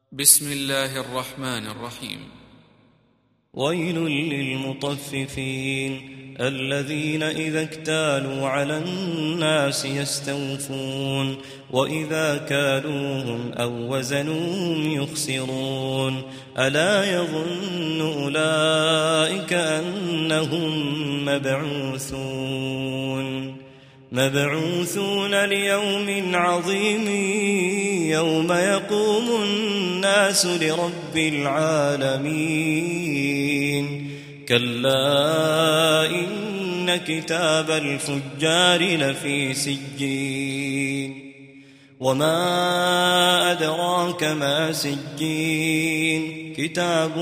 بسم الله الرحمن الرحيم. ويل للمطففين الذين إذا اكتالوا على الناس يستوفون وإذا كالوهم أو وزنوهم يخسرون ألا يظن أولئك أنهم مبعوثون ليوم عظيم يوم يقوم الناس لرب العالمين كلا إن كتاب الفجار لفي سجين وما أدراك ما سجين كتاب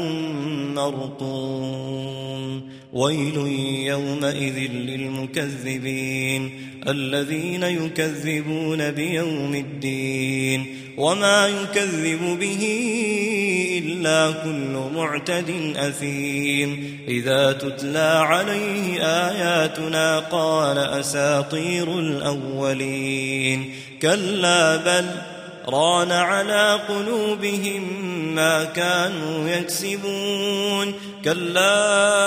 مرقوم ويل يومئذ للمكذبين الذين يكذبون بيوم الدين وما يكذب به إلا كل معتد أثيم إذا تتلى عليه آياتنا قال أساطير الأولين كلا بل ران على قلوبهم ما كانوا يكسبون كلا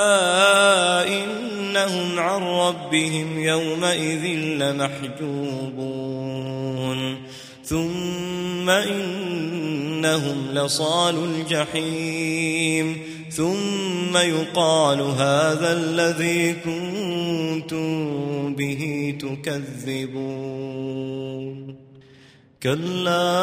إنهم عن ربهم يومئذ لمحجوبون ثم إنهم لصالو الجحيم ثم يقال هذا الذي كنتم به تكذبون كلا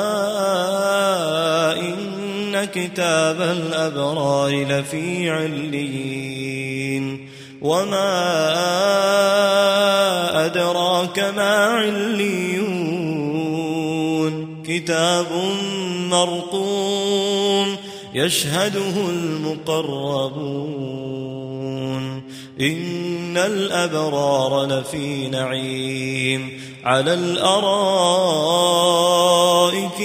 إن كتاب الأبرار لفي عليين وما أدراك ما عليون كتاب مرقوم يشهده المقربون إن الأبرار لفي نعيم على الأرائك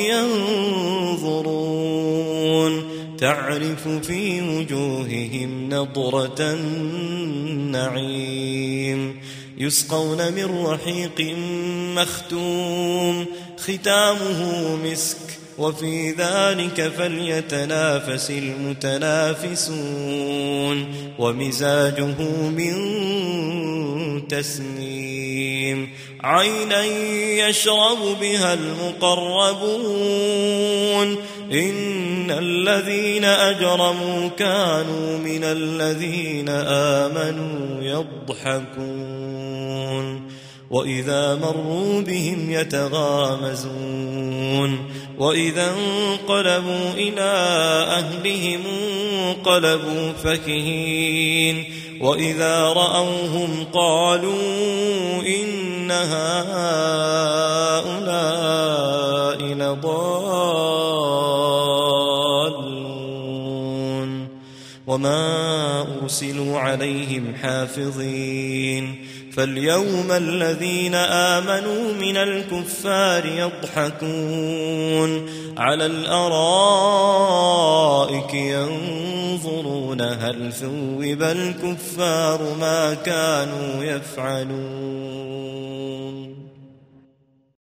ينظرون تعرف في وجوههم نضرة النعيم يسقون من رحيق مختوم ختامه مسك وفي ذلك فليتنافس المتنافسون ومزاجه من تسنيم عينا يشرب بها المقربون إن الذين أجرموا كانوا من الذين آمنوا يضحكون وإذا مروا بهم يتغامزون وإذا انقلبوا إلى أهلهم انقلبوا فكهين وإذا رأوهم قالوا إن هؤلاء لضالون وما أرسلوا عليهم حافظين فاليوم الذين آمنوا من الكفار يضحكون على الأرائك ينظرون هل ثوب الكفار ما كانوا يفعلون